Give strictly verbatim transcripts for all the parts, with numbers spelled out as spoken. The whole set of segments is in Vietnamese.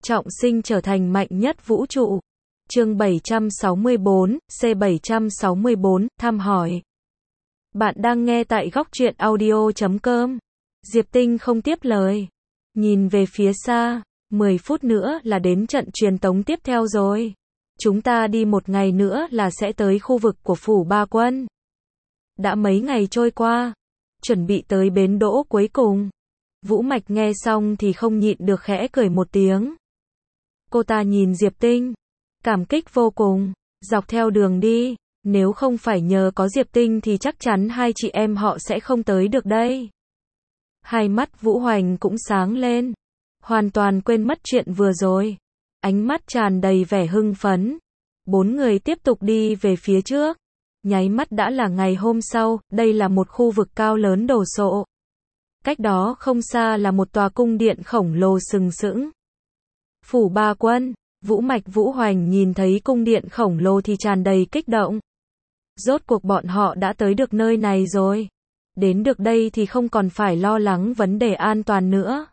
trọng sinh trở thành mạnh nhất vũ trụ. Chương bảy trăm sáu mươi bốn, C bảy trăm sáu mươi bốn, thăm hỏi. Bạn đang nghe tại góc truyện audio chấm com. Diệp Tinh không tiếp lời. Nhìn về phía xa, mười phút nữa là đến trận truyền tống tiếp theo rồi. Chúng ta đi một ngày nữa là sẽ tới khu vực của phủ Ba Quân. Đã mấy ngày trôi qua, chuẩn bị tới bến đỗ cuối cùng. Vũ Mạch nghe xong thì không nhịn được khẽ cười một tiếng. Cô ta nhìn Diệp Tinh, cảm kích vô cùng, dọc theo đường đi, nếu không phải nhờ có Diệp Tinh thì chắc chắn hai chị em họ sẽ không tới được đây. Hai mắt Vũ Hoành cũng sáng lên, hoàn toàn quên mất chuyện vừa rồi, ánh mắt tràn đầy vẻ hưng phấn. Bốn người tiếp tục đi về phía trước, nháy mắt đã là ngày hôm sau. Đây là một khu vực cao lớn đồ sộ. Cách đó không xa là một tòa cung điện khổng lồ sừng sững. Phủ Ba Quân. Vũ Mạch Vũ Hoành nhìn thấy cung điện khổng lồ thì tràn đầy kích động. Rốt cuộc bọn họ đã tới được nơi này rồi. Đến được đây thì không còn phải lo lắng vấn đề an toàn nữa.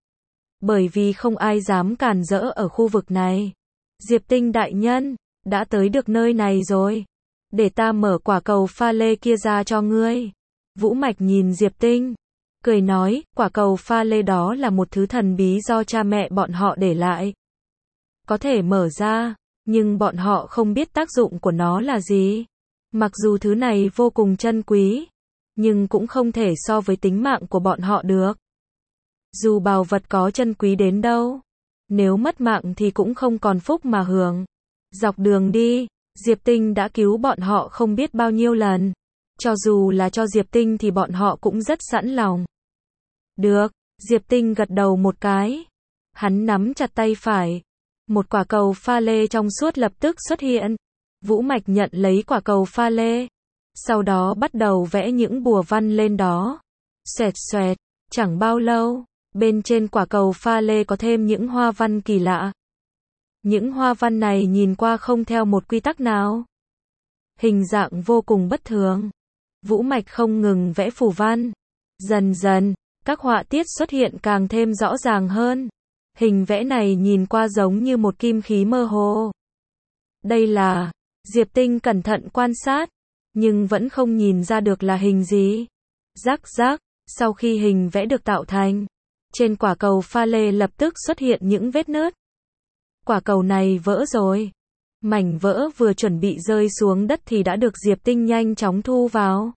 Bởi vì không ai dám cản rỡ ở khu vực này. Diệp Tinh đại nhân, đã tới được nơi này rồi. Để ta mở quả cầu pha lê kia ra cho ngươi. Vũ Mạch nhìn Diệp Tinh, cười nói, quả cầu pha lê đó là một thứ thần bí do cha mẹ bọn họ để lại. Có thể mở ra, nhưng bọn họ không biết tác dụng của nó là gì. Mặc dù thứ này vô cùng chân quý, nhưng cũng không thể so với tính mạng của bọn họ được. Dù báu vật có chân quý đến đâu, nếu mất mạng thì cũng không còn phúc mà hưởng. Dọc đường đi, Diệp Tinh đã cứu bọn họ không biết bao nhiêu lần. Cho dù là cho Diệp Tinh thì bọn họ cũng rất sẵn lòng. Được, Diệp Tinh gật đầu một cái. Hắn nắm chặt tay phải. Một quả cầu pha lê trong suốt lập tức xuất hiện. Vũ Mạch nhận lấy quả cầu pha lê. Sau đó bắt đầu vẽ những bùa văn lên đó. Xoẹt xoẹt, chẳng bao lâu, bên trên quả cầu pha lê có thêm những hoa văn kỳ lạ. Những hoa văn này nhìn qua không theo một quy tắc nào. Hình dạng vô cùng bất thường. Vũ Mạch không ngừng vẽ phù văn. Dần dần, các họa tiết xuất hiện càng thêm rõ ràng hơn. Hình vẽ này nhìn qua giống như một kim khí mơ hồ. Đây là... Diệp Tinh cẩn thận quan sát, nhưng vẫn không nhìn ra được là hình gì. Rắc rắc, sau khi hình vẽ được tạo thành, trên quả cầu pha lê lập tức xuất hiện những vết nứt. Quả cầu này vỡ rồi. Mảnh vỡ vừa chuẩn bị rơi xuống đất thì đã được Diệp Tinh nhanh chóng thu vào.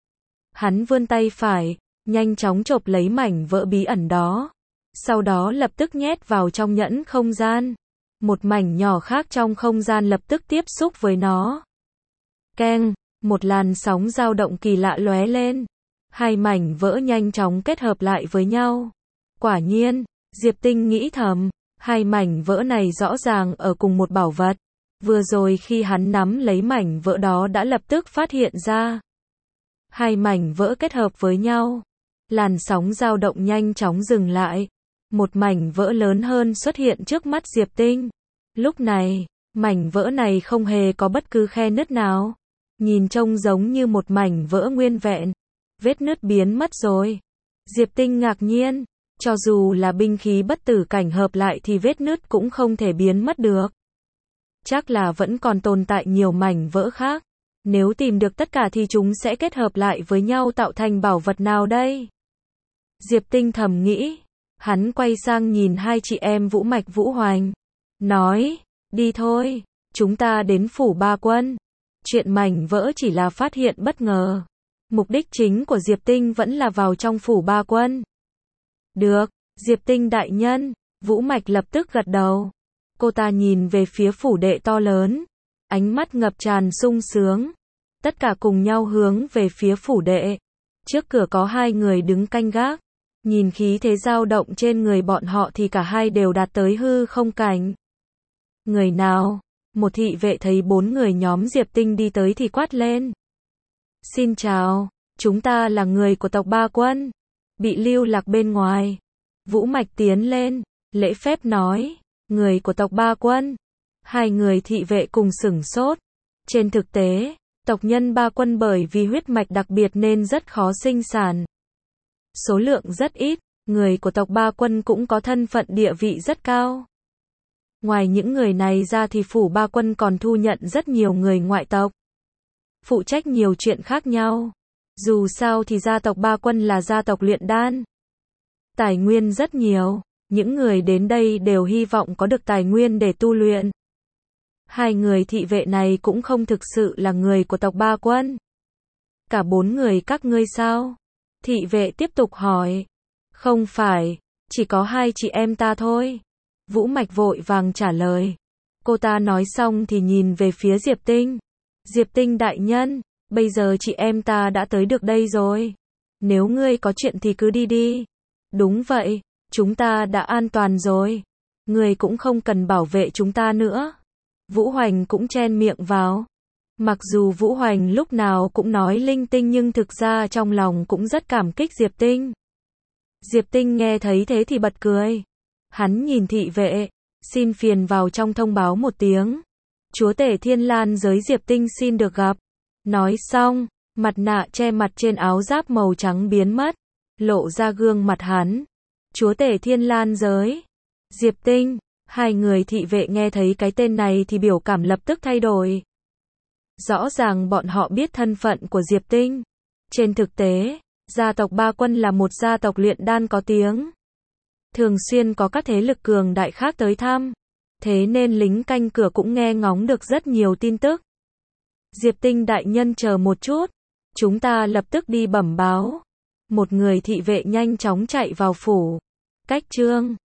Hắn vươn tay phải, nhanh chóng chộp lấy mảnh vỡ bí ẩn đó. Sau đó lập tức nhét vào trong nhẫn không gian. Một mảnh nhỏ khác trong không gian lập tức tiếp xúc với nó. Keng, một làn sóng dao động kỳ lạ lóe lên. Hai mảnh vỡ nhanh chóng kết hợp lại với nhau. Quả nhiên, Diệp Tinh nghĩ thầm, hai mảnh vỡ này rõ ràng ở cùng một bảo vật. Vừa rồi khi hắn nắm lấy mảnh vỡ đó đã lập tức phát hiện ra. Hai mảnh vỡ kết hợp với nhau. Làn sóng dao động nhanh chóng dừng lại. Một mảnh vỡ lớn hơn xuất hiện trước mắt Diệp Tinh. Lúc này, mảnh vỡ này không hề có bất cứ khe nứt nào. Nhìn trông giống như một mảnh vỡ nguyên vẹn. Vết nứt biến mất rồi. Diệp Tinh ngạc nhiên. Cho dù là binh khí bất tử cảnh hợp lại thì vết nứt cũng không thể biến mất được. Chắc là vẫn còn tồn tại nhiều mảnh vỡ khác. Nếu tìm được tất cả thì chúng sẽ kết hợp lại với nhau tạo thành bảo vật nào đây? Diệp Tinh thầm nghĩ. Hắn quay sang nhìn hai chị em Vũ Mạch Vũ Hoành. Nói, đi thôi, chúng ta đến phủ Ba Quân. Chuyện mảnh vỡ chỉ là phát hiện bất ngờ. Mục đích chính của Diệp Tinh vẫn là vào trong phủ Ba Quân. Được, Diệp Tinh đại nhân. Vũ Mạch lập tức gật đầu. Cô ta nhìn về phía phủ đệ to lớn. Ánh mắt ngập tràn sung sướng. Tất cả cùng nhau hướng về phía phủ đệ. Trước cửa có hai người đứng canh gác. Nhìn khí thế dao động trên người bọn họ thì cả hai đều đạt tới hư không cảnh. Người nào? Một thị vệ thấy bốn người nhóm Diệp Tinh đi tới thì quát lên. Xin chào, chúng ta là người của tộc Ba Quân. Bị lưu lạc bên ngoài. Vũ Mạch tiến lên, lễ phép nói. Người của tộc Ba Quân. Hai người thị vệ cùng sửng sốt. Trên thực tế, tộc nhân Ba Quân bởi vì huyết mạch đặc biệt nên rất khó sinh sản. Số lượng rất ít, người của tộc Ba Quân cũng có thân phận địa vị rất cao. Ngoài những người này ra thì phủ Ba Quân còn thu nhận rất nhiều người ngoại tộc, phụ trách nhiều chuyện khác nhau. Dù sao thì gia tộc Ba Quân là gia tộc luyện đan, tài nguyên rất nhiều, những người đến đây đều hy vọng có được tài nguyên để tu luyện. Hai người thị vệ này cũng không thực sự là người của tộc Ba Quân. Cả bốn người các ngươi sao? Thị vệ tiếp tục hỏi. Không phải, chỉ có hai chị em ta thôi. Vũ Mạch vội vàng trả lời. Cô ta nói xong thì nhìn về phía Diệp Tinh. Diệp Tinh đại nhân, bây giờ chị em ta đã tới được đây rồi. Nếu ngươi có chuyện thì cứ đi đi. Đúng vậy, chúng ta đã an toàn rồi. Ngươi cũng không cần bảo vệ chúng ta nữa. Vũ Hoành cũng chen miệng vào. Mặc dù Vũ Hoành lúc nào cũng nói linh tinh nhưng thực ra trong lòng cũng rất cảm kích Diệp Tinh. Diệp Tinh nghe thấy thế thì bật cười. Hắn nhìn thị vệ, xin phiền vào trong thông báo một tiếng. Chúa tể Thiên Lan giới Diệp Tinh xin được gặp. Nói xong, mặt nạ che mặt trên áo giáp màu trắng biến mất, lộ ra gương mặt hắn. Chúa tể Thiên Lan giới, Diệp Tinh. Hai người thị vệ nghe thấy cái tên này thì biểu cảm lập tức thay đổi. Rõ ràng bọn họ biết thân phận của Diệp Tinh. Trên thực tế, gia tộc Ba Quân là một gia tộc luyện đan có tiếng. Thường xuyên có các thế lực cường đại khác tới thăm. Thế nên lính canh cửa cũng nghe ngóng được rất nhiều tin tức. Diệp Tinh đại nhân chờ một chút. Chúng ta lập tức đi bẩm báo. Một người thị vệ nhanh chóng chạy vào phủ. Cách chương